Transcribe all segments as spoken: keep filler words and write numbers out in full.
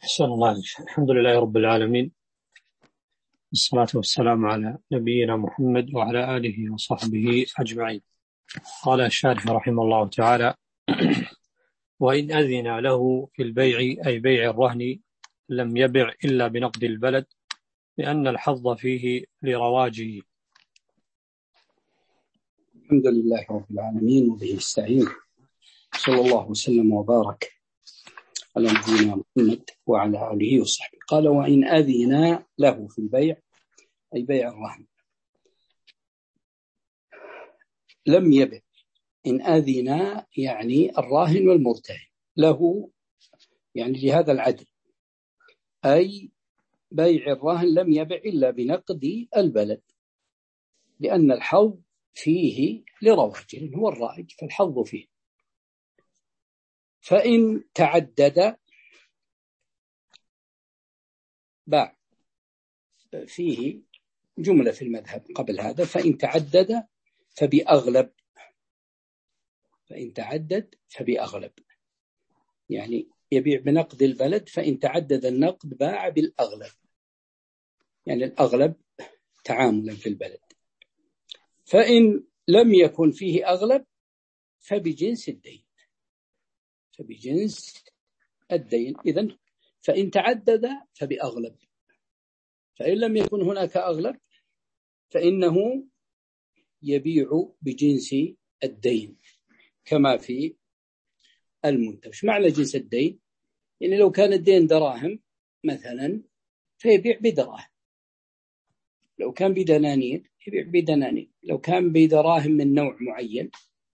أحسن الله عليك. الحمد لله رب العالمين، والصلاة والسلام على نبينا محمد وعلى آله وصحبه أجمعين. قال الشارح رحمه الله تعالى: وإن أذن له في البيع أي بيع الرهن لم يبع إلا بنقد البلد، لأن الحظ فيه لرواجه. الحمد لله رب العالمين وبه نستعين، صلى الله وسلم وبارك على نبينا محمد وعلى آله وصحبه. قال: وإن أذن له في البيع أي بيع الرهن لم يبع. إن أذن يعني الراهن والمرتهن له، يعني لهذا العدل، أي بيع الرهن لم يبع إلا بنقد البلد، لأن الحظ فيه لرواجه، هو الرائج فالحظ فيه. فإن تعدد باع، فيه جملة في المذهب قبل هذا: فإن تعدد فبأغلب، فإن تعدد فبأغلب، يعني يبيع بنقد البلد، فإن تعدد النقد باع بالأغلب، يعني الأغلب تعاملا في البلد. فإن لم يكن فيه أغلب فبجنس الدين، فبجنس الدين. إذن فإن تعدد فبأغلب، فإن لم يكن هناك أغلب فإنه يبيع بجنس الدين كما في المنتج. معنى جنس الدين يعني لو كان الدين دراهم مثلا فيبيع بدراهم، لو كان بدنانير يبيع بدنانير، لو كان بدراهم من نوع معين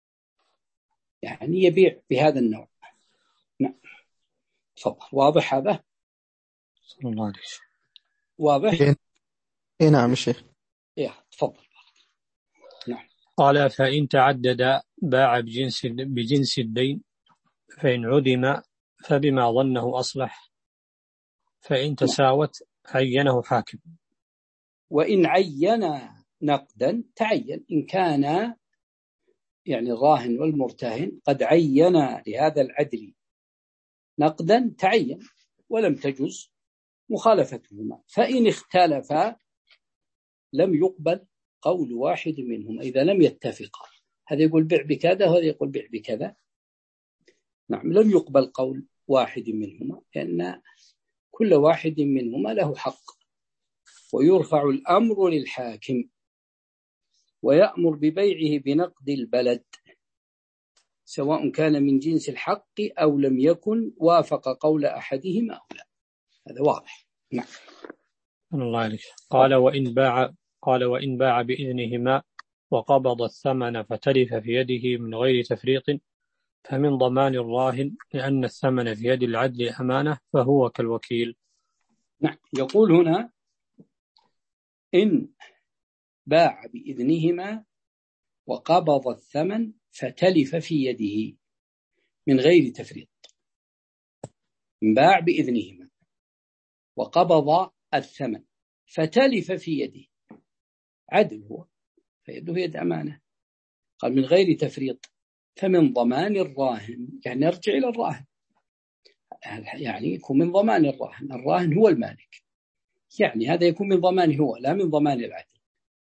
يعني يبيع بهذا النوع. نعم تفضل. واضح هذا؟ صلى الله عليه. واضح؟ اي نعم الشيخ. ايه تفضل. نعم. قال: فإن تعدد باع بجنس بجنس الدين، فإن عدم فبما ظنه أصلح، فإن تساوت عينه حاكم. وإن عين نقدا تعين، إن كان يعني الراهن والمرتهن قد عين لهذا العدل نقدا تعين ولم تجز مخالفتهما. فإن اختلفا لم يقبل قول واحد منهم إذا لم يتفقا، هذا يقول بيع بكذا وهذا يقول بيع بكذا. نعم لم يقبل قول واحد منهما، لأن كل واحد منهما له حق، ويرفع الأمر للحاكم ويأمر ببيعه بنقد البلد سواء كان من جنس الحق أو لم يكن، وافق قول أحدهما أو لا. هذا واضح. نعم. الله عليك. قال: وإن باع قال وإن باع بإذنهما وقبض الثمن فتلف في يده من غير تفريط، فمن ضمان الراهن، لأن الثمن في يد العدل أمانة فهو كالوكيل. نعم. يقول هنا: إن باع بإذنهما وقبض الثمن فتلف في يده من غير تفريط. إن باع بإذنهما وقبض الثمن فتلف في يده، عدل هو، فيده يد أمانة، قال من غير تفريط، فمن ضمان الراهن، يعني يرجع إلى الراهن، يعني يكون من ضمان الراهن. الراهن هو المالك، يعني هذا يكون من ضمانه هو لا من ضمان العدل،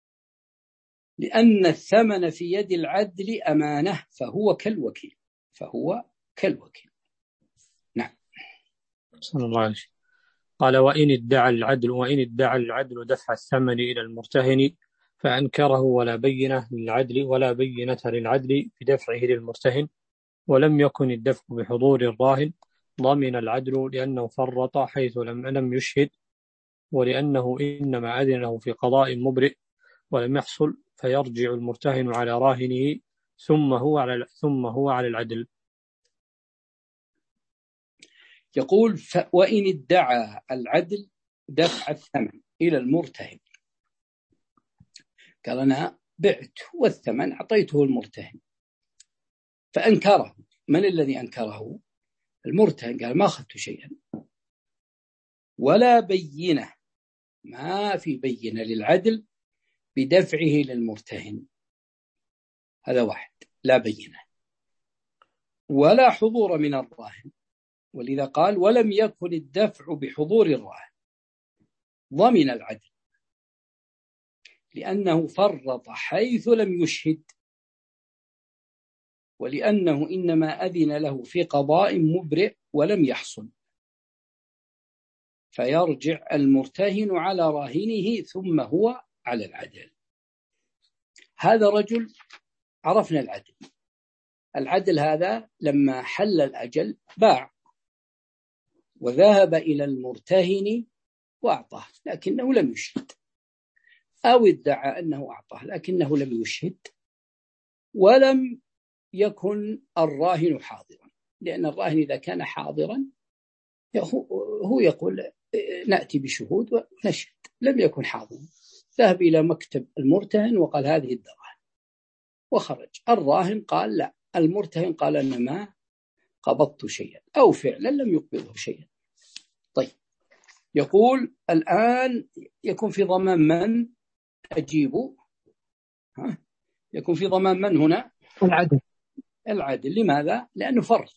لأن الثمن في يد العدل أمانة فهو كالوكيل، فهو كالوكيل. نعم. صلى الله عليه. قال: وإن ادعى العدل وإن ادعى العدل دفع الثمن إلى المرتهن فأنكره ولا بينة للعدل ولا بينة للعدل بدفعه للمرتهن، ولم يكن الدفع بحضور الراهن، ضمن العدل لأنه فرط حيث لم لم يشهد، ولأنه إنما أذنه في قضاء مبرئ ولم يحصل، فيرجع المرتهن على راهنه ثم هو على ثم هو على العدل. يقول: وإن ادعى العدل دفع الثمن إلى المرتهن، قال أنا بعت والثمن أعطيته المرتهن، فأنكره. من الذي أنكره؟ المرتهن، قال ما أخذت شيئا، ولا بينة، ما في بينة للعدل بدفعه للمرتهن، هذا واحد، لا بينة، ولا حضور من الراهن، ولذا قال ولم يكن الدفع بحضور الراهن ضمن العدل لأنه فرط حيث لم يشهد، ولأنه إنما أذن له في قضاء مبرئ ولم يحصل، فيرجع المرتهن على راهنه ثم هو على العدل. هذا رجل عرفنا العدل، العدل هذا لما حل الأجل باع وذهب إلى المرتهن وأعطاه لكنه لم يشهد، أو ادعى أنه أعطاه لكنه لم يشهد، ولم يكن الراهن حاضرا، لأن الراهن إذا كان حاضرا هو يقول نأتي بشهود ونشهد، لم يكن حاضرا، ذهب إلى مكتب المرتهن وقال هذه الدراهم وخرج، الراهن قال لا، المرتهن قال أنا ما قبضت شيئا أو فعلا لم يقبضه شيئا. طيب يقول الآن يكون في ضمان من؟ أجيبه. ها؟ يكون في ضمان من هنا؟ العدل. العدل. لماذا؟ لأنه فرط،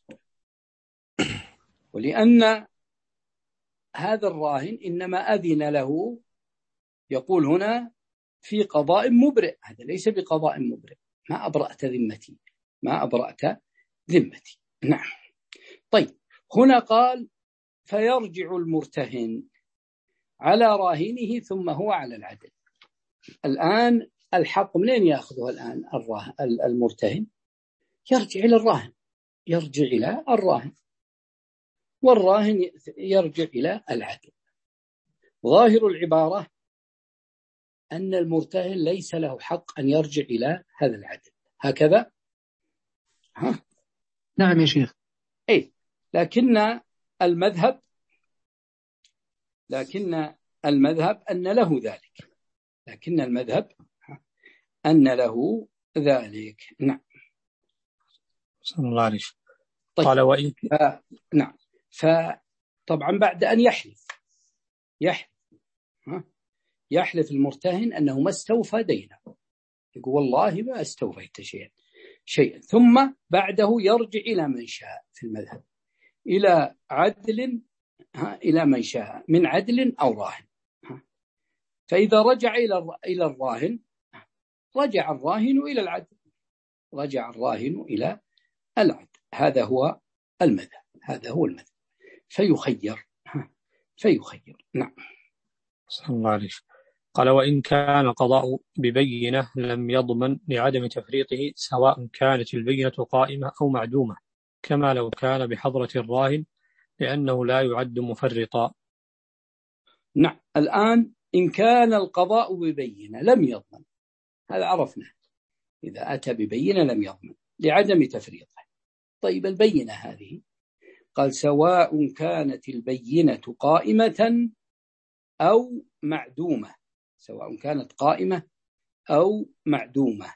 ولأن هذا الراهن إنما أذن له، يقول هنا في قضاء مبرئ، هذا ليس بقضاء مبرئ، ما أبرأت ذمتي، ما أبرأت ذمتي. نعم. طيب هنا قال فيرجع المرتهن على راهنه ثم هو على العدل. الآن الحق منين يأخذه الآن المرتهن؟ يرجع إلى الراهن، يرجع إلى الراهن، والراهن يرجع إلى العدل. ظاهر العبارة أن المرتهن ليس له حق أن يرجع إلى هذا العدل، هكذا؟ ها؟ نعم يا شيخ. أي، لكن المذهب لكن المذهب أن له ذلك، لكن المذهب أن له ذلك. نعم. صلى الله عليه وسلم. طيب. قال وإن ف... نعم. فطبعا بعد أن يحلف يحلف ها؟ يحلف المرتهن أنه ما استوفى دينه، يقول والله ما استوفيت شيئا شيئا ثم بعده يرجع إلى من شاء في المذهب، إلى عدل ها؟ إلى من شاء من عدل أو راهن ها؟ فإذا رجع إلى إلى الراهن رجع الراهن إلى العدل، رجع الراهن إلى العدل. هذا هو المذهب، هذا هو المذهب. فيخير ها؟ فيخير. نعم. صلى الله عليه وسلم. قال وإن كان القضاء ببينة لم يضمن لعدم تفريطه سواء كانت البينة قائمة أو معدومة، كما لو كان بحضرة الراهن لأنه لا يعد مفرطا. نعم. الآن إن كان القضاء ببينة لم يضمن، هذا عرفنا، إذا أتى ببينة لم يضمن لعدم تفريطه. طيب البينة هذه قال سواء كانت البينة قائمة أو معدومة، سواء كانت قائمة أو معدومة،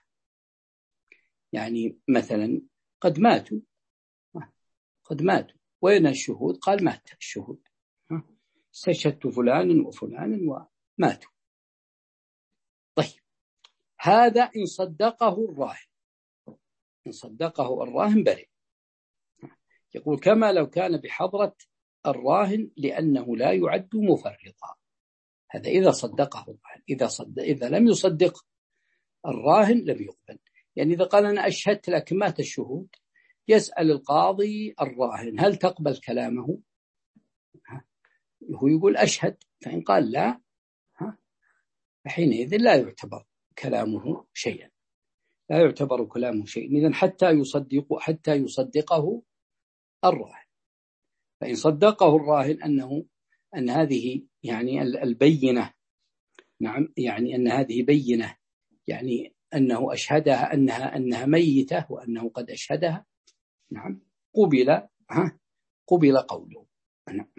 يعني مثلا قد ماتوا قد ماتوا وين الشهود؟ قال مات الشهود، استشهدت فلانا وفلانا وماتوا. طيب هذا إن صدقه الراهن، إن صدقه الراهن برئ. يقول كما لو كان بحضرة الراهن لأنه لا يعد مفرطا. هذا إذا صدقه الراهن، إذا, صدق إذا لم يصدق الراهن لم يقبل. يعني إذا قال أنا أشهدت لك مات الشهود، يسأل القاضي الراهن هل تقبل كلامه؟ هو يقول أشهد، فإن قال لا فحينئذ لا يعتبر كلامه شيئا، لا يعتبر كلامه شيئا. إذن حتى يصدق حتى يصدقه الراهن. فإن صدقه الراهن أنه أن هذه يعني البينة، نعم، يعني أن هذه بينة، يعني أنه أشهدها أنها أنها ميتة وأنه قد أشهدها، نعم، قبل ها قبل قوله. نعم.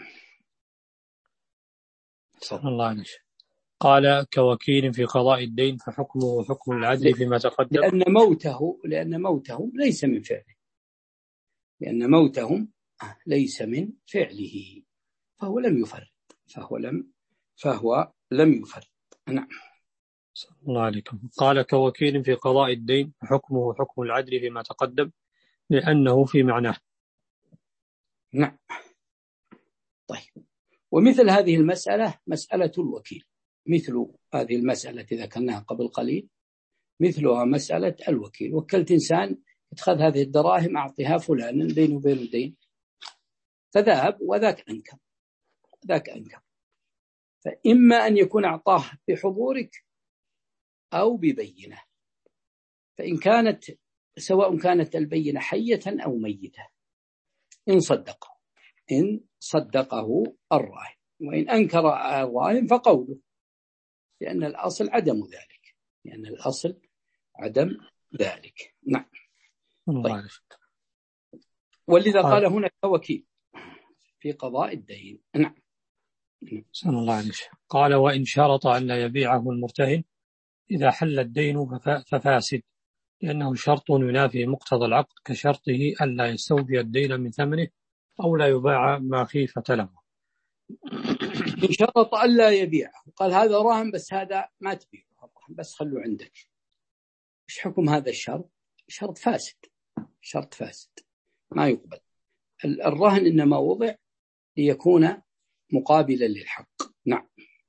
صلى الله عليه وسلم. قال كوكيل في قضاء الدين فحكمه حكم العدل فيما تقدم، لأن موته لأن موتهم ليس من فعله، لأن موتهم ليس من فعله، فهو لم يفرط، فهو لم فهو لم يفرط. نعم. صلى الله عليكم. قال كوكيل في قضاء الدين فحكمه حكم العدل فيما تقدم لأنه في معناه. نعم. طيب، ومثل هذه المسألة مسألة الوكيل، مثل هذه المسألة التي ذكرناها قبل قليل مثلها مسألة الوكيل. وكلت إنسان اتخذ هذه الدراهم أعطيها فلان بينه وبين الدين، فذهب وذاك أنكر، ذاك أنكر، فإما أن يكون أعطاه بحضورك أو ببينة، فإن كانت سواء كانت البينة حية أو ميتة إن صدقه إن صدقه الراهن، وإن أنكر الراهن فقوله، لأن الأصل عدم ذلك، لأن الأصل عدم ذلك. نعم. طيب. ولذا قال هنا وكيل في قضاء الدين. نعم. سأل الله عليه. قال وإن شرط أن لا يبيعه المرتهن إذا حل الدين ففاسد، لأنه شرط ينافي مقتضى العقد كشرطه أن لا يستوفي الدين من ثمنه أو لا يباع ما خيفة له. إن شرط أن لا يبيعه، قال هذا رهن بس هذا ما تبيعه، بس خلوا عندك، إيش حكم هذا الشرط؟ شرط فاسد، شرط فاسد ما يقبل. الرهن إنما وضع ليكون مقابلا للحق. نعم.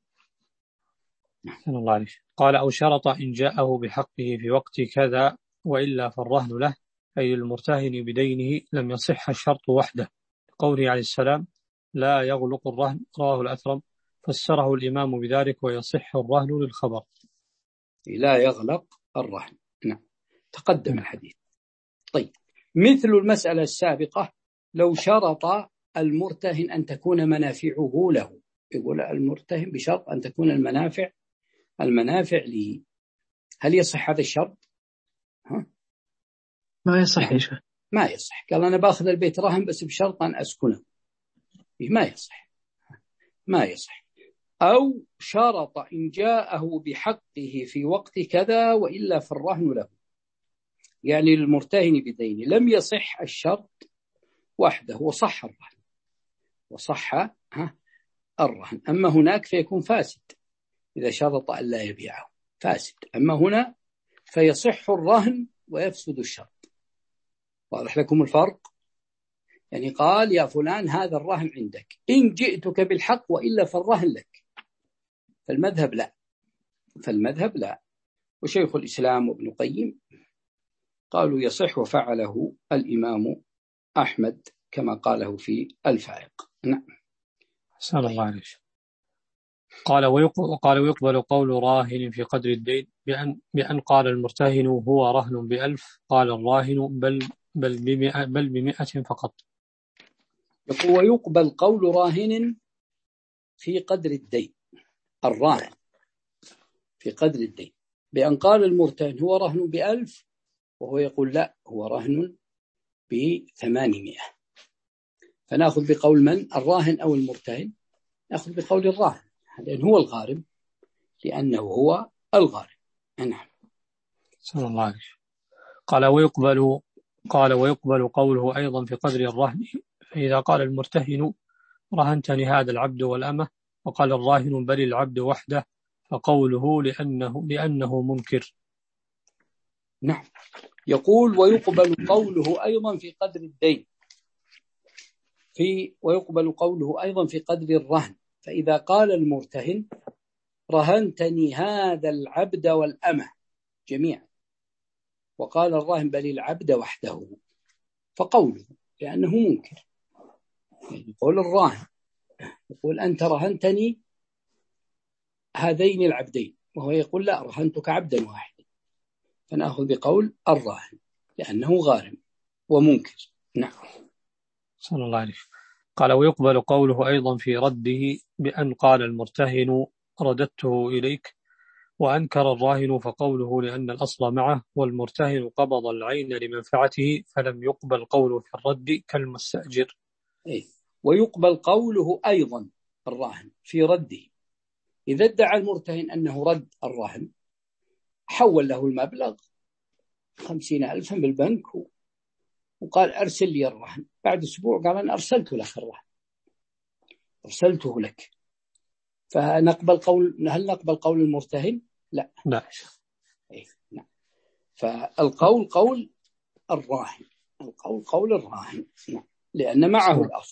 سأل الله عليه. قال أو شرط إن جاءه بحقه في وقت كذا وإلا فالرهن له، أي المرتهن بدينه، لم يصح الشرط وحده، قوله عليه السلام لا يغلق الرهن، رواه الأثرم، فسره الإمام بذلك ويصح الرهن للخبر. لا يغلق الرهن. نعم، تقدم الحديث. طيب، مثل المسألة السابقة لو شرط المرتهن أن تكون منافعه له، يقول المرتهن بشرط أن تكون المنافع المنافع لي، هل يصح هذا الشرط؟ ها؟ ما يصح يا شيخ. ما يصح. قال أنا باخذ البيت رهن بس بشرط أن أسكنه، ما يصح، ما يصح. أو شرط إن جاءه بحقه في وقت كذا وإلا فالرهن له، يعني للمرتهن بدين لم يصح الشرط وحده وصح الرهن، وصح ها الرهن. أما هناك فيكون فاسد إذا شرط أن لا يبيعه، فاسد. أما هنا فيصح الرهن ويفسد الشرط. واضح لكم الفرق؟ يعني قال يا فلان هذا الرهن عندك إن جئتك بالحق وإلا فالرهن لك، فالمذهب لا، فالمذهب لا. وشيخ الإسلام وابن القيم قالوا يصح، وفعله الإمام أحمد كما قاله في الفائق. نعم. سأل الله عليه. قال وقال ويقبل قول راهن في قدر الدين بأن, بأن قال المرتهن هو رهن بألف، قال الراهن بل بل بمئة, بل بمئة فقط. يقول ويقبل قول راهن في قدر الدين، الراهن في قدر الدين بأن قال المرتهن هو رهن بألف، وهو يقول لا هو رهن بثمانمائة، فنأخذ بقول من؟ الراهن أو المرتهن؟ نأخذ بقول الراهن، لأن هو الغارم، لأنه هو الغارم. نعم. صلى الله عليه. قال ويقبل قال ويقبل قوله أيضا في قدر الرهن، فإذا قال المرتهن رهنتني هذا العبد والأمة، وقال الراهن بل العبد وحده، فقوله لأنه لأنه منكر. نعم. يقول ويقبل قوله أيضا في قدر الدين، في ويقبل قوله أيضا في قدر الرهن، فإذا قال المرتهن رهنتني هذا العبد والأمة جميعا، وقال الراهن بل العبد وحده، فقوله لأنه منكر. يقول الراهن يقول أنت رهنتني هذين العبدين، وهو يقول لا رهنتك عبدا واحدا، فنأخذ بقول الراهن لأنه غارم ومنكر. نعم. صلى الله عليه. قال ويقبل قوله أيضا في رده بأن قال المرتهن رددته إليك، وأنكر الراهن، فقوله لأن الأصل معه والمرتهن قبض العين لمنفعته، فلم يقبل قوله في الرد كالمستأجر. إيه؟ ويقبل قوله أيضا الراهن في رده، إذا ادعى المرتهن أنه رد الراهن، حول له المبلغ خمسين ألفا بالبنك وقال أرسل لي الرهن، بعد أسبوع قال أنا أرسلت لك الرهن، أرسلته لك، فنقبل قول هل نقبل قول المرتهن؟ لا. لا. إيه؟ لا. فالقول قول الراهن، القول قول الراهن، لا. لأن معه الأصل.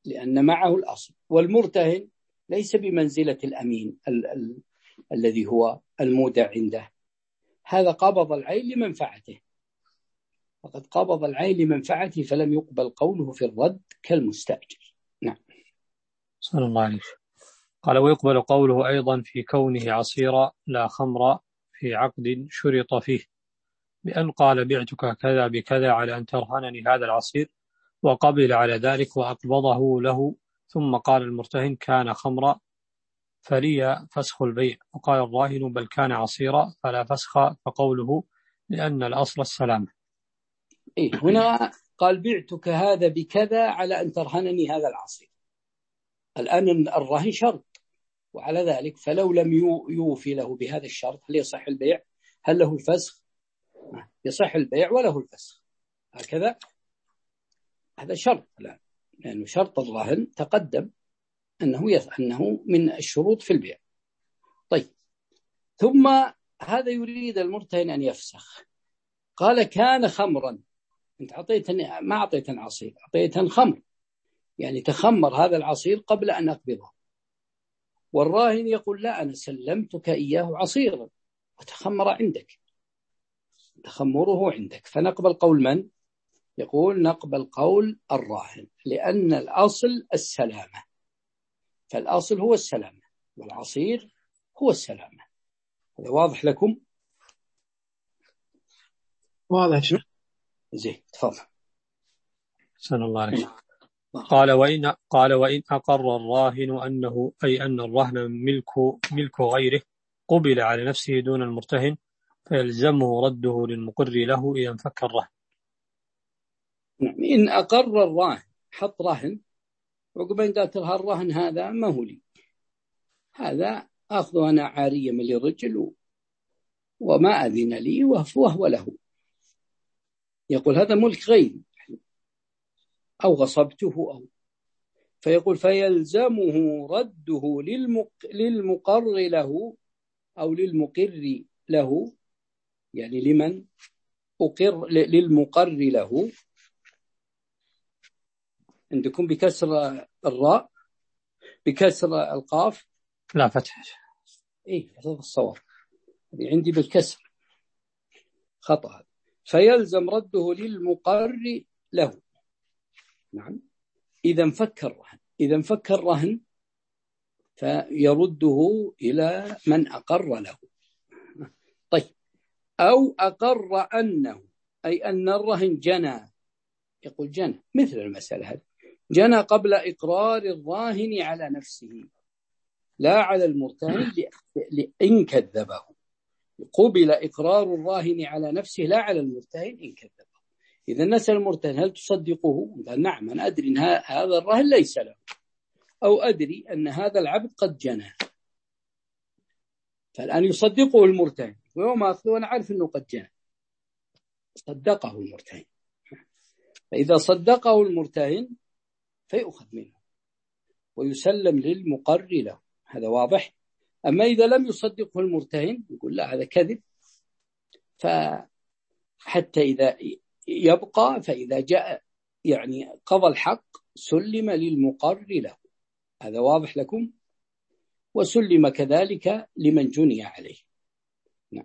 لأن معه الأصل، والمرتهن ليس بمنزلة الأمين ال- ال- الذي هو المودع عنده، هذا قبض العين لمنفعته، فقد قبض العين لمنفعته فلم يقبل قوله في الرد كالمستأجر. نعم. صلى الله عليه. قال ويقبل قوله أيضا في كونه عصيرا لا خمر في عقد شرط فيه، بأن قال بعتك كذا بكذا على أن ترهنني هذا العصير، وقبل على ذلك وأقبضه له، ثم قال المرتهن كان خمرا فلي فسخ البيع، وقال الراهن بل كان عصيرا فلا فسخ، فقوله لأن الأصل السلامة. إيه هنا قال بعتك هذا بكذا على أن ترهنني هذا العصير، الآن الرهن شرط، وعلى ذلك فلو لم يوفي له بهذا الشرط هل يصح البيع؟ هل له الفسخ؟ يصح البيع وله الفسخ، هكذا هذا شرط، لا لأنه شرط الرهن تقدم أنه أنه من الشروط في البيع. طيب، ثم هذا يريد المرتهن أن يفسخ، قال كان خمرا، أنت أعطيتني ما أعطيتني عصير، أعطيتني خمر، يعني تخمر هذا العصير قبل أن أقبضه، والراهن يقول لا أنا سلمتك إياه عصيرا وتخمر عندك، تخمره عندك، فنقبل قول من؟ يقول نقبل قول الراهن، لأن الأصل السلامة، فالأصل هو السلامة والعصير هو السلامة. هذا واضح لكم؟ واضح شيخ. زين، تفضل. سن الله عليه. قال وإن قال وإن أقر الراهن أنه أي أن الرهن ملك ملك غيره قبل على نفسه دون المرتهن، فيلزمه رده للمقر له إذا انفك الرهن. إن أقر الراهن، حط رهن وقبل قالت لها الرهن هذا ما هو لي، هذا أخذه أنا عارية من الرجل وما أذن لي وهو له، يقول هذا ملك غيري أو غصبته، أو فيقول فيلزمه رده للمق... للمقر له أو للمقر له، يعني لمن أقر للمقر له، عندكم بكسر الراء بكسر القاف؟ لا فتح. إيه هذا الصواب، عندي بالكسر خطأ. فيلزم رده للمقر له. نعم. إذا انفك الرهن، إذا انفك الرهن فيرده إلى من أقر له. طيب، أو أقر أنه، أي أن الرهن جنى، يقول جنى مثل المسألة هذه، جنى قبل إقرار الراهن على نفسه لا على المرتهن لإن كذبه، قبل إقرار الراهن على نفسه لا على المرتهن إن كذبه. إذا نسأل المرتهن هل تصدقه؟ قال نعم أنا أدري أن هذا الراهن ليس له، أو أدري أن هذا العبد قد جنى، فالآن يصدقه المرتهن، ويوم أخذه أنا عارف أنه قد جنى، صدقه المرتهن، فإذا صدقه المرتهن فيؤخذ منه ويسلم للمقر له، هذا واضح. أما إذا لم يصدقه المرتهن يقول لا هذا كذب، فحتى إذا يبقى فإذا جاء يعني قضى الحق سلم للمقر له، هذا واضح لكم، وسلم كذلك لمن جني عليه. نعم.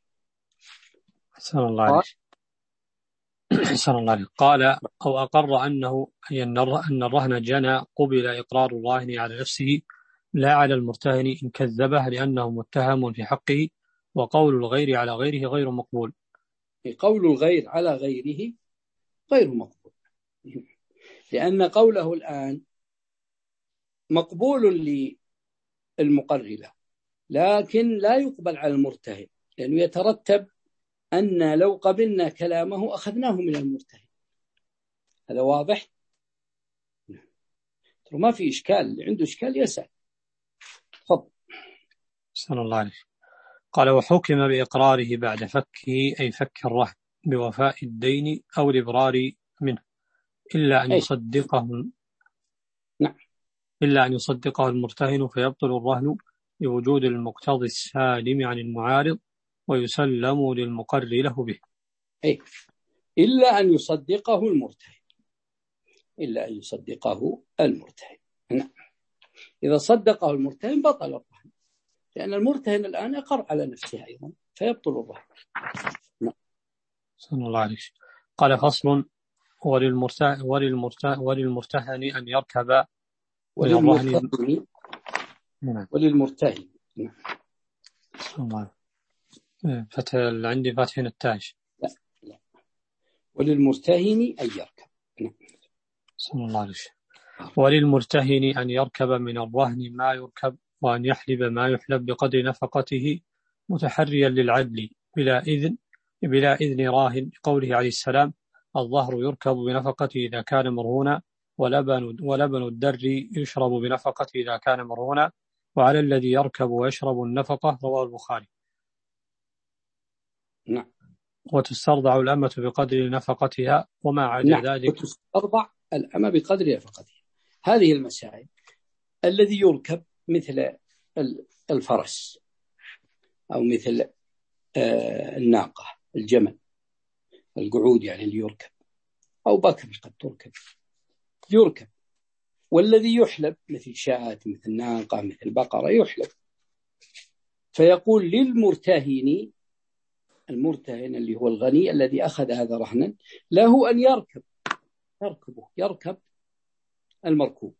حسن الله عليه. حسن الله عليه. قال أو أقر أنه أي أن الرهن جنى قبل إقرار الراهن على نفسه لا على المرتهن إن كذبه لأنه متهم في حقه، وقول الغير على غيره غير مقبول. قول الغير على غيره غير مقبول، لأن قوله الآن مقبول للمقر له لكن لا يقبل على المرتهن، لأنه يترتب أن لو قبلنا كلامه أخذناه من المرتهن، هذا واضح. ما في إشكال، اللي عنده إشكال يسأل. تفضل. صلى الله عليه. قال وحكم بإقراره بعد فكه أي فك الرهن بوفاء الدين أو الإبرار منه، إلا أن يصدقه نعم. إلا أن يصدقه المرتهن فيبطل الرهن بوجود المقتضي السالم عن المعارض ويسلم للمقر له به. أي إلا أن يصدقه المرتهن، إلا أن يصدقه المرتهن. نعم. إذا صدقه المرتهن بطل الرهن، لأن المرتهن الآن أقر على نفسه أيضا فيبطل الرهن. نعم. صلى الله عليه وسلم. قال فصل وللمرتهن وللمرتهن وللمرتهن أن يركب وللمرتهن وللمرتهن نعم. فتح عندي فاتحين التاج. لا لا وللمرتهن أن يركب. نعم. صلى الله عليه وسلم. وللمرتهن أن يركب من الرهن ما يركب وأن يحلب ما يحلب بقدر نفقته متحريا للعدل بلا إذن بلا إذن راهن، قوله عليه السلام: الظهر يركب بنفقته إذا كان مرهونا، ولبن ولبن الدر يشرب بنفقته إذا كان مرهونا، وعلى الذي يركب ويشرب النفقة. رواه البخاري. نعم. وتسترضع الأمة بقدر نفقتها وما عدا نعم. ذلك. وتسترضع الأمة بقدر نفقتها. هذه المسائل الذي يركب مثل الفرس أو مثل الناقة الجمل القعود يعني اللي يركب، أو بكر قد تركب يركب. والذي يحلب مثل شاة مثل ناقة مثل بقرة يحلب. فيقول للمرتهن، المرتهن اللي هو الغني الذي أخذ هذا رهنا، له أن يركب يركبه يركب المركوب،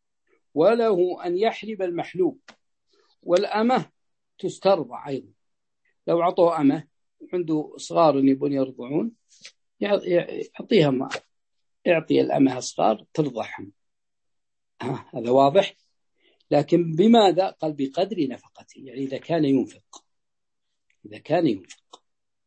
وله أن يحلب المحلوب. والأمة تسترضع أيضا. لو عطوه أمة عنده صغار يبون يرضعون يعطيها ما يعطي الأمة صغار ترضعهم. هذا واضح. لكن بماذا؟ قال بقدر نفقته، يعني إذا كان ينفق إذا كان ينفق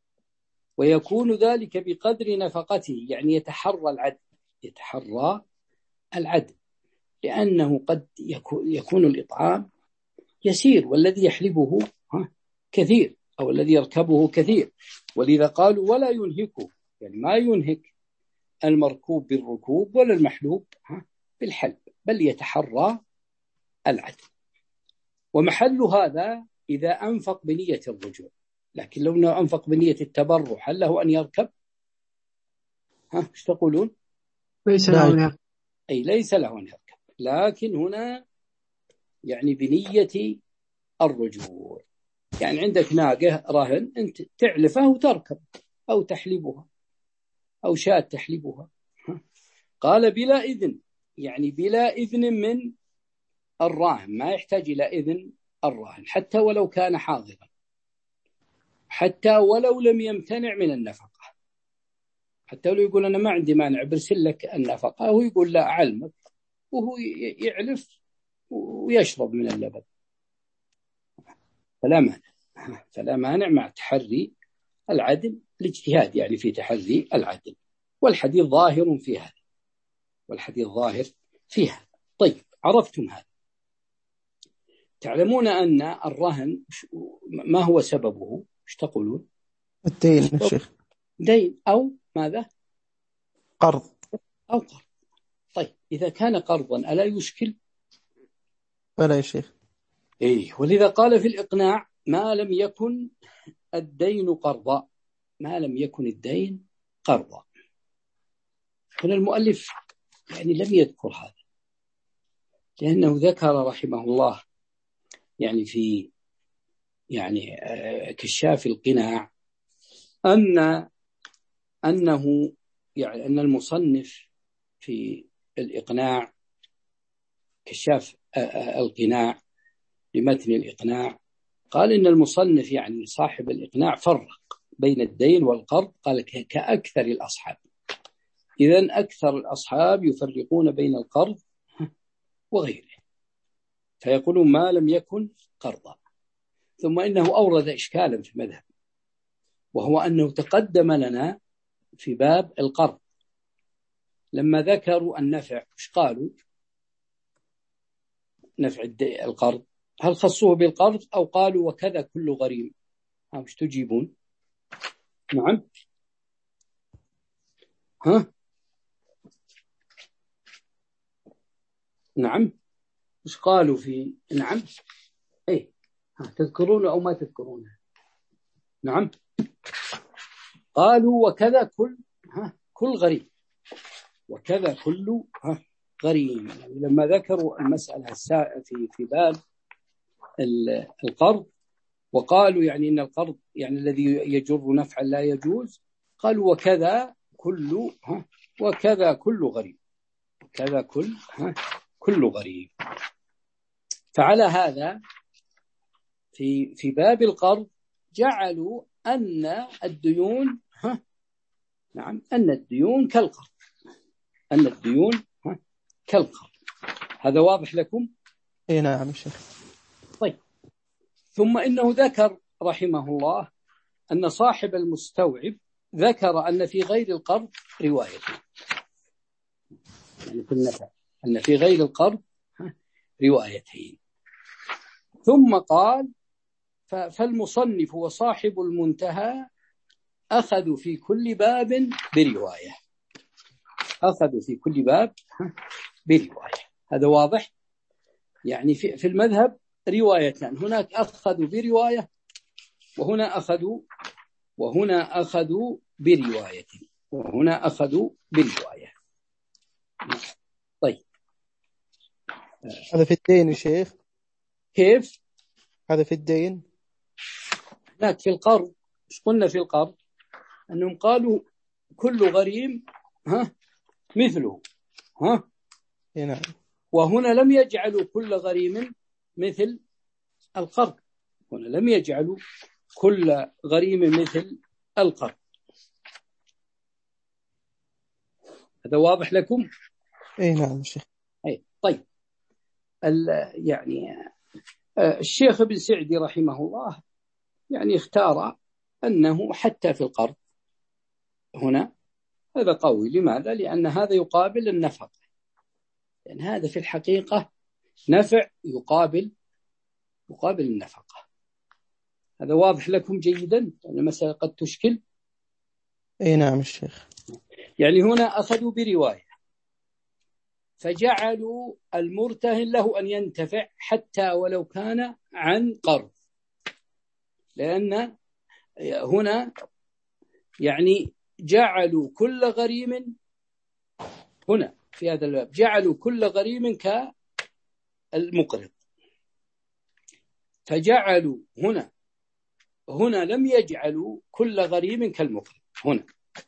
ويكون ذلك بقدر نفقته، يعني يتحرى العدل يتحرى العدل لأنه قد يكون الإطعام يسير والذي يحلبه كثير أو الذي يركبه كثير. ولذا قالوا ولا ينهكه، يعني ما ينهك المركوب بالركوب ولا المحلوب بالحلب، بل يتحرى العدل. ومحل هذا إذا أنفق بنية الرجوع. لكن لو أنفق بنية التبرع هل له أن يركب؟ ها ايش تقولون؟ ليس له أن يركب. أي ليس له أن يركب، لكن هنا يعني بنية الرجوع. يعني عندك ناقة رهن أنت تعلفها وتركب أو تحلبها أو شاة تحلبها. قال بلا إذن، يعني بلا إذن من الراهن، ما يحتاج إلى إذن الراهن حتى ولو كان حاضرا، حتى ولو لم يمتنع من النفقة، حتى ولو يقول أنا ما عندي مانع برسل لك النفقة، وهو يقول لا أعلمك، وهو يعلف ويشرب من اللبن، فلا مانع فلا مانع مع تحري العدل، الاجتهاد يعني في تحري العدل. والحديث ظاهر في هذا والحديث ظاهر في هذا. طيب عرفتم هذا. تعلمون أن الرهن ما هو سببه؟ ايش تقولون؟ الدين يا شيخ. دين أو ماذا؟ قرض أو قرض. طيب إذا كان قرضا ألا يشكل؟ ولا يا شيخ. إيه. ولذا قال في الإقناع ما لم يكن الدين قرضا، ما لم يكن الدين قرضا. هنا المؤلف يعني لم يذكر هذا، لأنه ذكر رحمه الله يعني في يعني كشاف القناع أن أنه يعني أن المصنف في الإقناع كشاف القناع لمتن الإقناع قال إن المصنف يعني صاحب الإقناع فرق بين الدين والقرض، قال كأكثر الأصحاب. إذن أكثر الأصحاب يفرقون بين القرض وغيره، فيقولون ما لم يكن قرضا. ثم إنه أورد إشكالا في المذهب، وهو أنه تقدم لنا في باب القرض لما ذكروا النفع، إيش قالوا؟ نفع القرض هل خصوه بالقرض أو قالوا وكذا كل غريم؟ ها مش تجيبون؟ نعم ها نعم إيش قالوا في نعم إيه ها تذكرون أو ما تذكرون؟ نعم قالوا وكذا كل ها كل غريب. وكذا كل غريم. يعني لما ذكروا المسألة في في باب القرض وقالوا يعني إن القرض يعني الذي يجر نفعا لا يجوز، قالوا وكذا كل وكذا كل غريب، وكذا كل كل غريب. فعلى هذا في في باب القرض جعلوا أن الديون ها نعم أن الديون كالقرض، أن الديون ها كالقرض. هذا واضح لكم؟ اي نعم شيخ. طيب، ثم إنه ذكر رحمه الله أن صاحب المستوعب ذكر أن في غير القرض رواية، يعني في النفع أن في غير القرض روايتين. ثم قال فالمصنف وصاحب المنتهى أخذوا في كل باب برواية، أخذوا في كل باب برواية. هذا واضح؟ يعني في في المذهب روايتان، هناك أخذوا برواية وهنا أخذوا وهنا أخذوا برواية وهنا أخذوا برواية. طيب، هذا في الدين يا شيخ؟ كيف؟ هذا في الدين؟ هناك في القرض. ايش قلنا في القرض؟ أنهم قالوا كل غريم ها مثله ها نعم. وهنا لم يجعلوا كل غريم مثل القرض، هنا لم يجعلوا كل غريم مثل القرض. هذا واضح لكم؟ اي نعم شيخ. أي طيب، يعني الشيخ ابن سعدي رحمه الله يعني اختار أنه حتى في القرض هنا هذا قوي. لماذا؟ لأن هذا يقابل النفقة، لأن هذا في الحقيقة نفع يقابل يقابل النفقة. هذا واضح لكم جيدا؟ لأن المسألة قد تشكل. اي نعم الشيخ. يعني هنا أخذوا برواية فجعلوا المرتهن له أن ينتفع حتى ولو كان عن قرض، لأن هنا يعني جعلوا كل غريم هنا في هذا الباب جعلوا كل غريم كالمقرض، فجعلوا هنا هنا لم يجعلوا كل غريم كالمقرض. هنا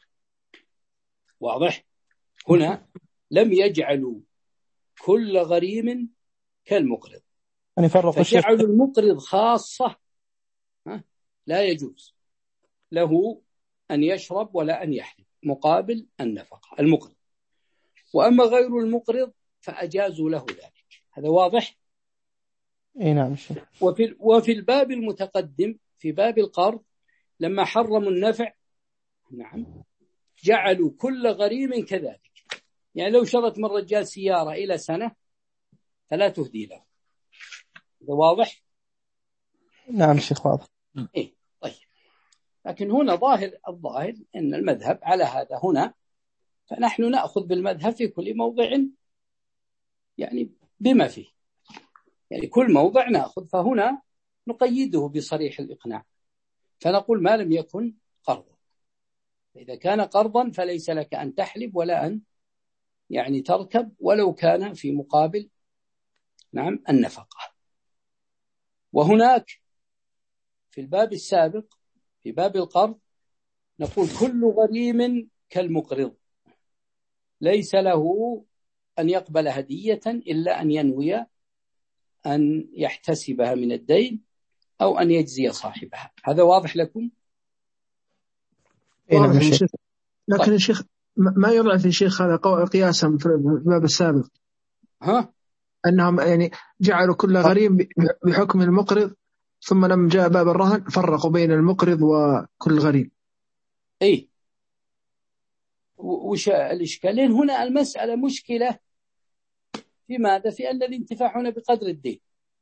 واضح؟ هنا لم يجعلوا كل غريم كالمقرض، يعني فرقوا الشيخ. فجعلوا المقرض خاصة لا يجوز له أن يشرب ولا أن يحلب مقابل النفقة المقرض، وأما غير المقرض فأجازوا له ذلك. هذا واضح؟ اي نعم الشيخ. وفي وفي الباب المتقدم في باب القرض لما حرموا النفع نعم جعلوا كل غريم كذلك. يعني لو شرت من رجال سيارة إلى سنة فلا تهدي له. هذا واضح؟ نعم الشيخ واضح. إيه طيب، لكن هنا ظاهر الظاهر أن المذهب على هذا هنا، فنحن نأخذ بالمذهب في كل موضع يعني بما فيه، يعني كل موضع نأخذ. فهنا نقيده بصريح الإقناع فنقول ما لم يكن قرضا. إذا كان قرضا فليس لك أن تحلب ولا أن يعني تركب ولو كان في مقابل نعم النفقة. وهناك في الباب السابق في باب القرض نقول كل غريم كالمقرض ليس له أن يقبل هدية إلا أن ينوي أن يحتسبها من الدين أو أن يجزي صاحبها. هذا واضح لكم؟ واضح يا شيخ. لكن يا شيخ ما يضعف يا شيخ هذا قياسا في الباب السابق ها؟ أنهم يعني جعلوا كل غريم بحكم المقرض، ثم لما جاء باب الرهن فرقوا بين المقرض وكل غريم. إيه، وش الإشكالين هنا؟ المسألة مشكلة في ماذا؟ في أن الانتفاع هنا بقدر الدين.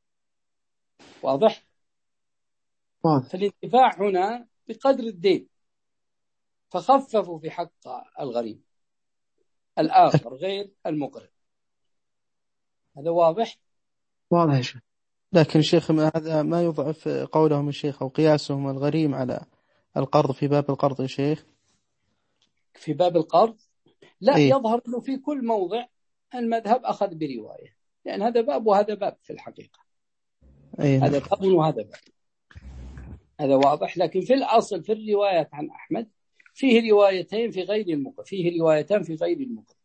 واضح؟ واضح. فالانتفاع هنا بقدر الدين فخففوا في حق الغريم الآخر غير المقرض. هذا واضح؟ واضح يا شيخ. لكن شيخ هذا ما يضعف قولهم الشيخ أو قياسهم الغريم على القرض في باب القرض يا شيخ. في باب القرض لا إيه؟ يظهر أنه في كل موضع المذهب أخذ برواية، لأن هذا باب وهذا باب في الحقيقة. إيه؟ هذا باب وهذا باب، هذا واضح. لكن في الأصل في الروايات عن أحمد فيه روايتين في غير المقر، فيه روايتان في غير المقر.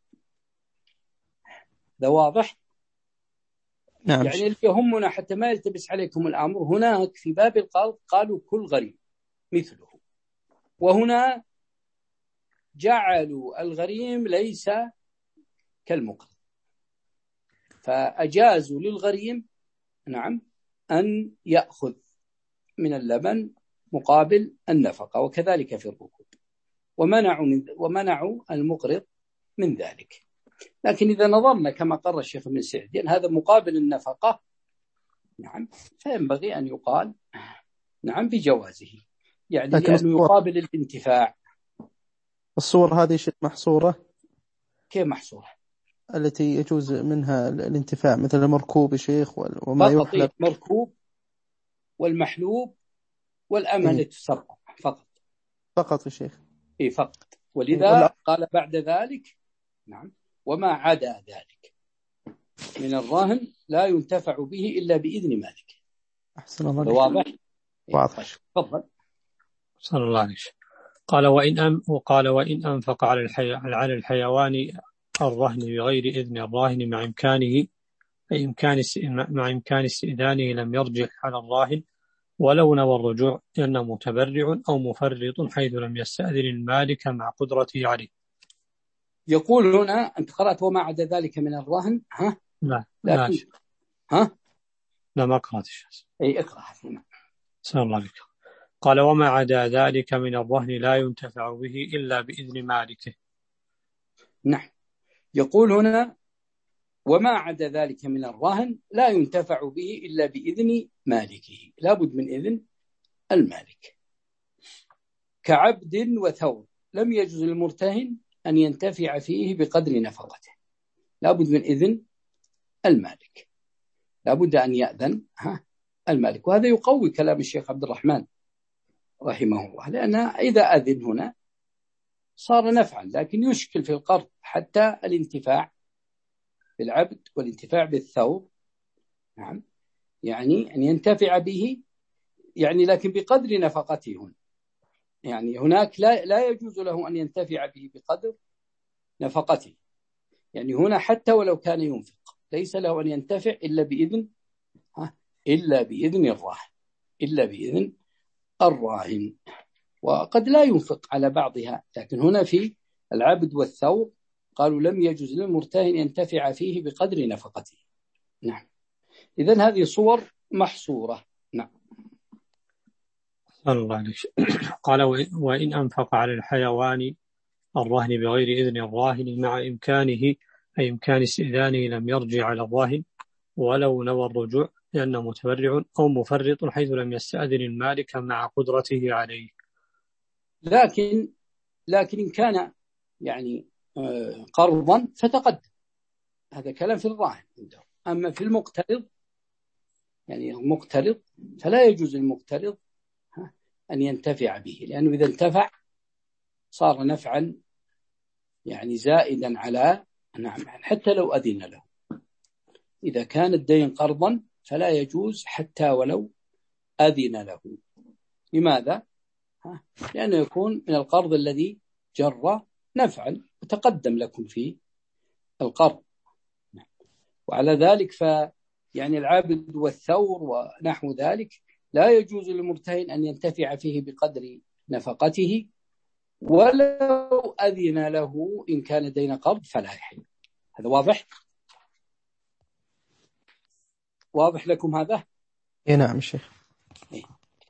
ده واضح. نعم. يعني اللي يهمنا حتى ما يلتبس عليكم الأمر، هناك في باب القرض قالوا كل غريم مثله، وهنا جعلوا الغريم ليس كالمقرض، فأجازوا للغريم نعم أن يأخذ من اللبن مقابل النفقة، وكذلك في الركوب، ومنعوا من ومنعوا المقرض من ذلك. لكن إذا نظرنا كما قرر الشيخ ابن سعدي هذا مقابل النفقة نعم، فينبغي أن يقال نعم بجوازه، يعني لأنه يقابل الانتفاع. الصور هذه شيء محصورة. كيف محصورة؟ التي يجوز منها الانتفاع مثل المركوب شيخ وما يحلب. مركوب والمحلوب والأمة إيه؟ تسرع فقط. فقط يا شيخ. إيه فقط. ولذا ولا... قال بعد ذلك نعم وما عدا ذلك من الراهن لا ينتفع به إلا بإذن مالك. أحسن الله. واضح. واضح. تفضل. صلى الله عليه وسلم. قال وإن أم وقال وإن أنفق على الحي... على الحيوان الرهن بغير إذن الراهن مع إمكانه أي إمكان مع إمكان استئذانه لم يرجع على الراهن ولو نوى الرجوع لأنه متبرع أو مفرط حيث لم يستأذن المالك مع قدرته عليه. يقول هنا أنت قرأت وما عدا ذلك من الرهن. ها لا لا لا ها لا ما قرأت الشيء. أي اقرأ هنا. صلى الله عليك. قال وما عدا ذلك من الرهن لا ينتفع به إلا بإذن مالكه. نعم. يقول هنا وما عدا ذلك من الرهن لا ينتفع به إلا بإذن مالكه، لابد من إذن المالك. كعبد وثور لم يجوز للمرتهن أن ينتفع فيه بقدر نفقته، لابد من إذن المالك، لابد أن يأذن ها المالك. وهذا يقوي كلام الشيخ عبد الرحمن رحمه الله، لأن إذا أذن هنا صار نفعا، لكن يشكل في القرض حتى الانتفاع بالعبد والانتفاع بالثور نعم، يعني أن ينتفع به يعني لكن بقدر نفقته هنا، يعني هناك لا لا يجوز له أن ينتفع به بقدر نفقته، يعني هنا حتى ولو كان ينفق ليس له أن ينتفع إلا بإذن ها إلا بإذن الراهن، إلا بإذن الراهن. وقد لا ينفق على بعضها، لكن هنا في العبد والثور قالوا لم يجوز للمرتهن ينتفع فيه بقدر نفقته. نعم. إذن هذه صور محصورة. نعم. الله عليك. قال وإن أنفق على الحيوان الرهن بغير إذن الراهن مع إمكانه أي إمكان استئذانه لم يرجع على الراهن ولو نوى الرجوع لأنه متبرع أو مفرط حيث لم يستأذن المالك مع قدرته عليه. لكن لكن إن كان يعني قرضا فتقدم، هذا كلام في الراهن. أما في المقترض يعني المقترض فلا يجوز للمقترض أن ينتفع به، لأنه إذا انتفع صار نفعا يعني زائدا على نعم حتى لو أذن له. إذا كان الدين قرضا فلا يجوز حتى ولو أذن له. لماذا؟ لأنه يكون من القرض الذي جر نفعا وتقدم لكم في القرض. وعلى ذلك ف يعني العبد والثور ونحو ذلك لا يجوز للمرتهن أن ينتفع فيه بقدر نفقته ولو أذن له إن كان دين قرض فلا يحل. هذا واضح؟ واضح لكم هذا؟ إيه نعم شيخ. إيه.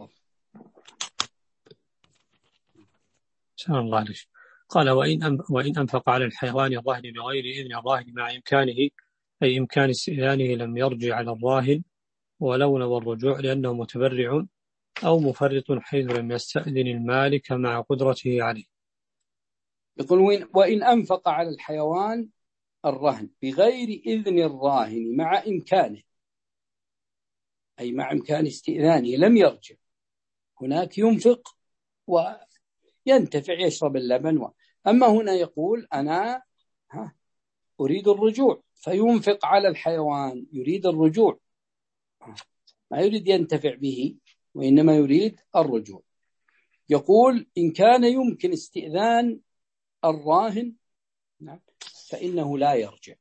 شاء الله عليك. قال وإن وإن أنفق على الحيوان الراهن بغير إذن الراهن مع إمكانه أي إمكان استئذانه لم يرجع على الراهن ولو نوى الرجوع لأنه متبرع أو مفرط حيث لم يستأذن المالك مع قدرته عليه. يقول وإن أنفق على الحيوان الرهن بغير إذن الراهن مع إمكانه أي مع إمكان استئذانه لم يرجع. هناك ينفق وينتفع يشرب اللبن و... أما هنا يقول أنا ها أريد الرجوع، فينفق على الحيوان، يريد الرجوع، ما يريد ينتفع به وإنما يريد الرجوع. يقول إن كان يمكن استئذان الراهن فإنه لا يرجع.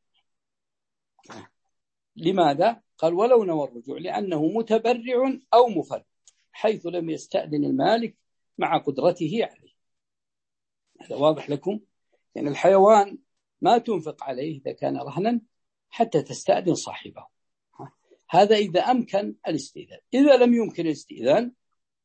لماذا؟ قال ولو نوى الرجوع لأنه متبرع أو مفرط حيث لم يستأذن المالك مع قدرته عليه. هذا واضح لكم؟ يعني الحيوان ما تنفق عليه إذا كان رهنا حتى تستأذن صاحبه، هذا إذا أمكن الاستئذان. إذا لم يمكن الاستئذان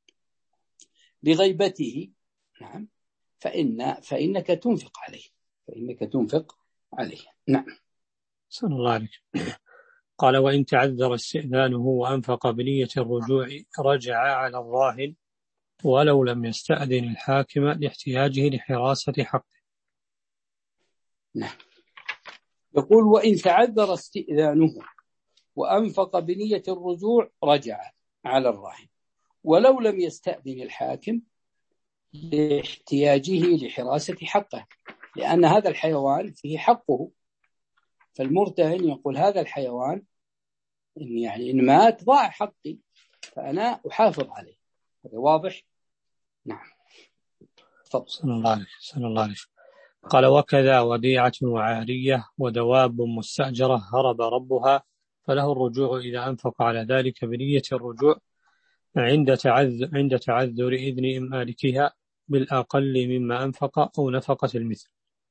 بغيبته نعم فإن فإنك تنفق عليه فإنك تنفق عليه. نعم. صلى الله عليه. قال وإن تعذر استئذانه وأنفق بنية الرجوع رجع على الراهن ولو لم يستأذن الحاكم لاحتياجه لحراسة حقه. نعم. يقول وإن تعذر استئذانه وأنفق بنية الرجوع رجع على الراهن ولو لم يستأذن الحاكم لاحتياجه لحراسة حقه، لأن هذا الحيوان فيه حقه، فالمرتهن يقول هذا الحيوان إن يعني إن مات ضاع حقي فأنا أحافظ عليه. هذا واضح؟ نعم. تفضل. صلى الله عليه صلى الله عليه. قال وكذا وديعة وعارية ودواب مستأجرة هرب ربها فله الرجوع إذا أنفق على ذلك بنية الرجوع عند تعذر عند تعذر إذن مالكها بالأقل مما أنفق أو نفقة المثل.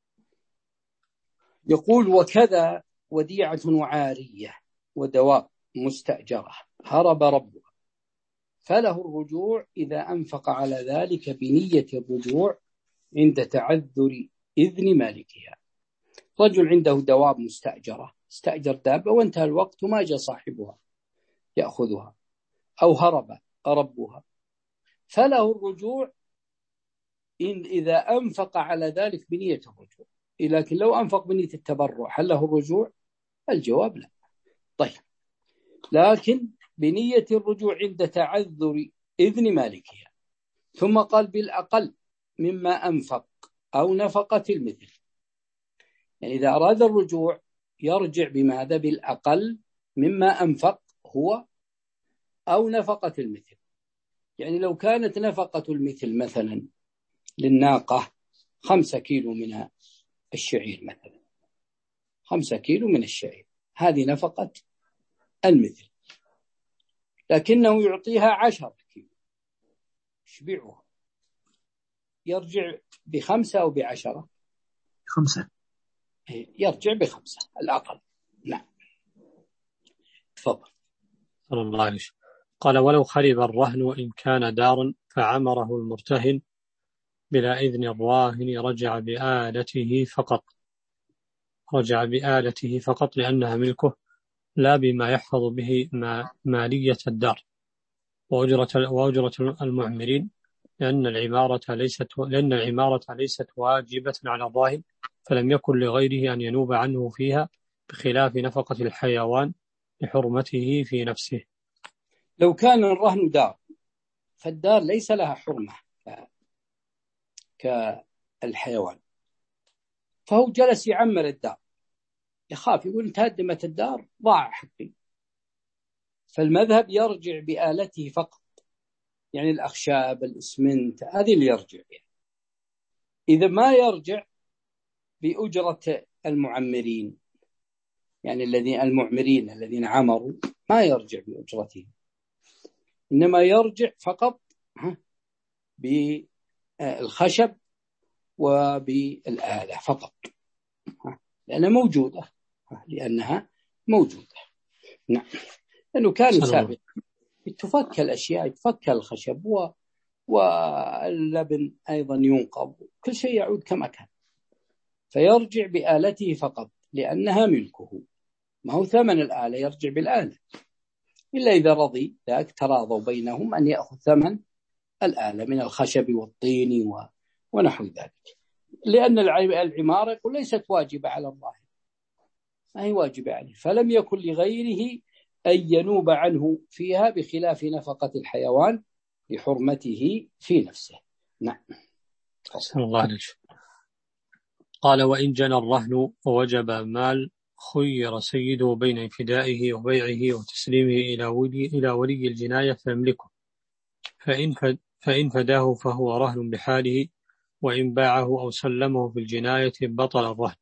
يقول وكذا وديعة وعارية ودواب مستأجرة هرب ربها فله الرجوع إذا أنفق على ذلك بنية الرجوع عند تعذر إذن مالكها. رجل عنده دواب مستأجرة، استأجر دابة وانتهى الوقت وما جاء صاحبها يأخذها أو هرب ربها فله الرجوع إن إذا أنفق على ذلك بنية الرجوع. لكن لو أنفق بنية التبرع هل له الرجوع؟ الجواب لا. طيب لكن بنية الرجوع عند تعذر إذن مالكها. ثم قال بالأقل مما أنفق أو نفقة المثل، يعني إذا أراد الرجوع يرجع بماذا؟ بالأقل مما أنفق هو أو نفقة المثل. يعني لو كانت نفقة المثل مثلا للناقة خمسة كيلو من الشعير مثلا، خمسة كيلو من الشعير هذه نفقة المثل، لكنه يعطيها عشرة كيلو يشبعها، يرجع بخمسة أو بعشرة؟ خمسة. يرجع بخمسة الأقل. نعم. تفضل. صلى الله عليه. قال ولو خرب الرهن وإن كان دارا فعمره المرتهن بلا إذن الراهن رجع بآلته فقط رجع بآلته فقط لأنها ملكه لا بما يحفظ به ما مالية الدار وأجرة وأجرة المعمرين، لأن العمارة ليست لأن العمارة ليست واجبة على الراهن فلم يكن لغيره أن ينوب عنه فيها بخلاف نفقة الحيوان لحرمته في نفسه. لو كان الرهن دار فالدار ليس لها حرمة كالحيوان، فهو جلس يعمر الدار يخاف يقول تهدمت الدار ضاع حقي، فالمذهب يرجع بآلته فقط، يعني الأخشاب الإسمنت هذه اللي يرجع بها. إذا ما يرجع بأجرة المعمرين، يعني الذين المعمرين الذين عمروا ما يرجع بأجرتهم، إنما يرجع فقط بالخشب وبالآلة فقط لأنها موجودة لأنها موجودة. نعم. لأنه كان سابق تفك الأشياء، تفك الخشب و... واللبن أيضا ينقض، كل شيء يعود كما كان، فيرجع بآلته فقط لأنها ملكه، ما هو ثمن الآلة يرجع بالآلة إلا إذا رضي ذاك تراضوا بينهم أن يأخذ ثمن الآلة من الخشب والطين و... ونحو ذلك، لأن العمارة ليست واجبة على الله، ما هي واجبة عليه، فلم يكن لغيره أن ينوب عنه فيها بخلاف نفقة الحيوان لحرمته في نفسه. نعم. صلى الله عليه. قال وإن جنى الرهن ووجب مال خير سيده بين انفدائه وبيعه وتسليمه إلى ولي, إلى ولي الجناية فيملكه، فإن, فد فإن فداه فهو رهن بحاله، وإن باعه أو سلمه في الجناية بطل الرهن،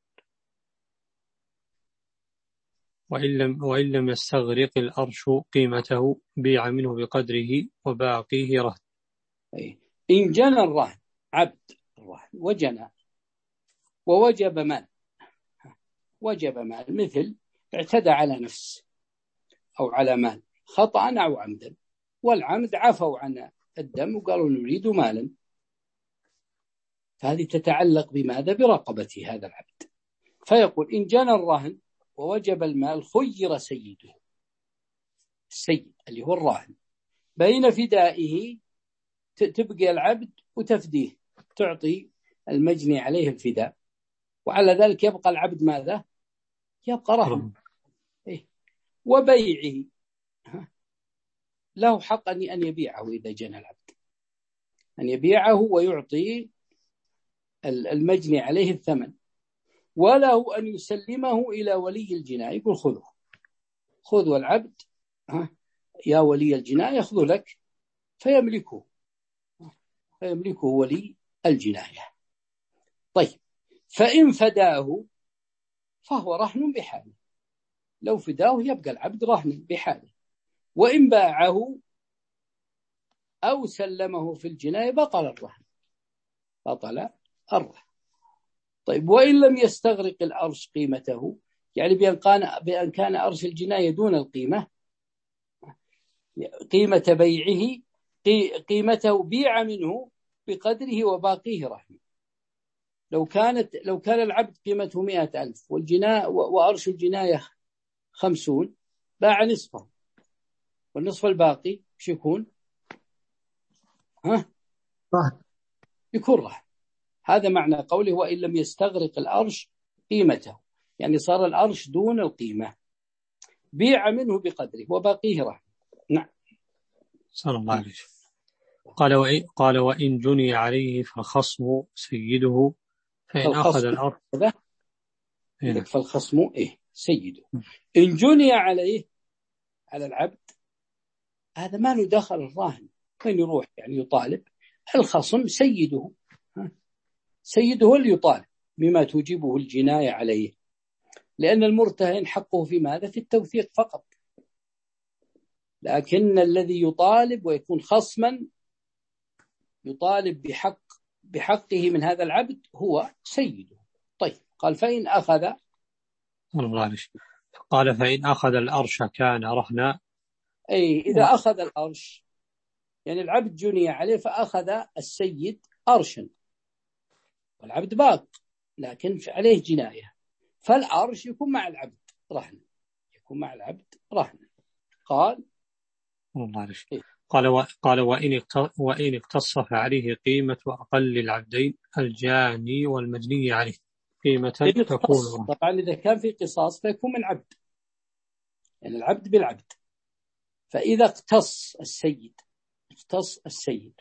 وإن لم, وإن لم يستغرق الأرش قيمته بيع منه بقدره وباقيه رهن. إن جنى الرهن عبد الرهن وجنى ووجب مال، وجب مال مثل اعتدى على نفس أو على مال خطأ أو عمدا، والعمد عفوا عن الدم وقالوا نريد مالا، فهذه تتعلق بماذا؟ برقبة هذا العبد. فيقول إن جنى الرهن ووجب المال خير سيده، السيد اللي هو الراهن، بين فدائه تبقي العبد وتفديه، تعطي المجني عليه الفداء، وعلى ذلك يبقى العبد ماذا؟ يبقى رهن. إيه؟ وبيعه له حق أن يبيعه إذا جنى العبد، أن يبيعه ويعطي المجني عليه الثمن، وله أن يسلمه إلى ولي الجناية، يقول خذه خذوا العبد يا ولي الجناية خذوا لك، فيملكه فيملكه ولي الجناية. طيب فإن فداه فهو رهن بحاله، لو فداه يبقى العبد رهن بحاله، وإن باعه أو سلمه في الجناية بطل الرهن، بطل الرهن. طيب وإن لم يستغرق الأرش قيمته، يعني بأن كان, بأن كان أرش الجناية دون القيمة، قيمة بيعه قيمته بيع منه بقدره وباقيه رهن. لو كانت لو كان العبد قيمته مئة ألف والجناية وأرش الجناية خمسون، باع نصفه، والنصف الباقي وش يكون؟ ها؟ رهن. يكون رهن. هذا معنى قوله وإن لم يستغرق الأرش قيمته، يعني صار الأرش دون القيمة، بيع منه بقدره وباقيه رهن. نعم. صلى الله عليه وسلم. قال وإن, قال وإن جني عليه فالخصم سيده، فإن أخذ الأرض عندك فالخصم إيه سيده. إن جني عليه على العبد هذا ما له دخل الراهن، وين يروح يعني يطالب؟ الخصم سيده، سيده اللي يطالب بما توجبه الجناية عليه، لأن المرتهن حقه في ماذا؟ في التوثيق فقط، لكن الذي يطالب ويكون خصما يطالب بحق بحقه من هذا العبد هو سيده. طيب قال فإن أخذ الله قال فإن أخذ الأرش كان رهنا، أي إذا و... أخذ الأرش يعني العبد جني عليه فأخذ السيد أرشا والعبد باق لكن عليه جناية، فالأرش يكون مع العبد رهن، يكون مع العبد رهن. قال الله إيه؟ قال و... قال وإن وإن اقتص فعليه قيمة أقل العبدين الجاني والمجني عليه قيمة تكون. طبعا إذا كان في قصاص فيكون من عبد، يعني العبد بالعبد. فإذا اقتص السيد اقتص السيد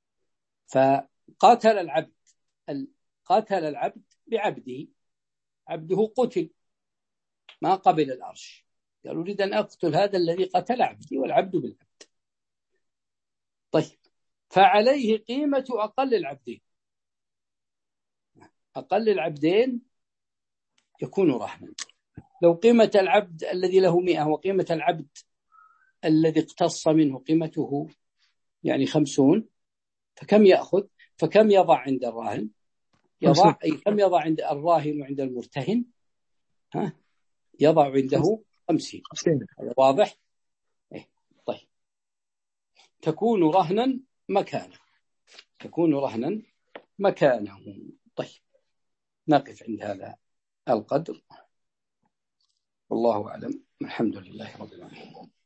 فقاتل العبد قاتل العبد بعبده، عبده قتل ما قبل الأرش، قال أريد أن أقتل هذا الذي قتل عبدي والعبد بالعبد. طيب فعليه قيمة أقل العبدين، أقل العبدين يكون رهنا. لو قيمة العبد الذي له مئة وقيمة العبد الذي اقتص منه قيمته يعني خمسون، فكم يأخذ؟ فكم يضع عند الراهن؟ يضع أي كم يضع عند الراهن وعند المرتهن؟ ها؟ يضع عنده خمسين. هذا واضح؟ إيه؟ طيب تكون رهنا مكانه، تكون رهنا مكانه. طيب نقف عند هذا القدر، والله أعلم. الحمد لله رب العالمين.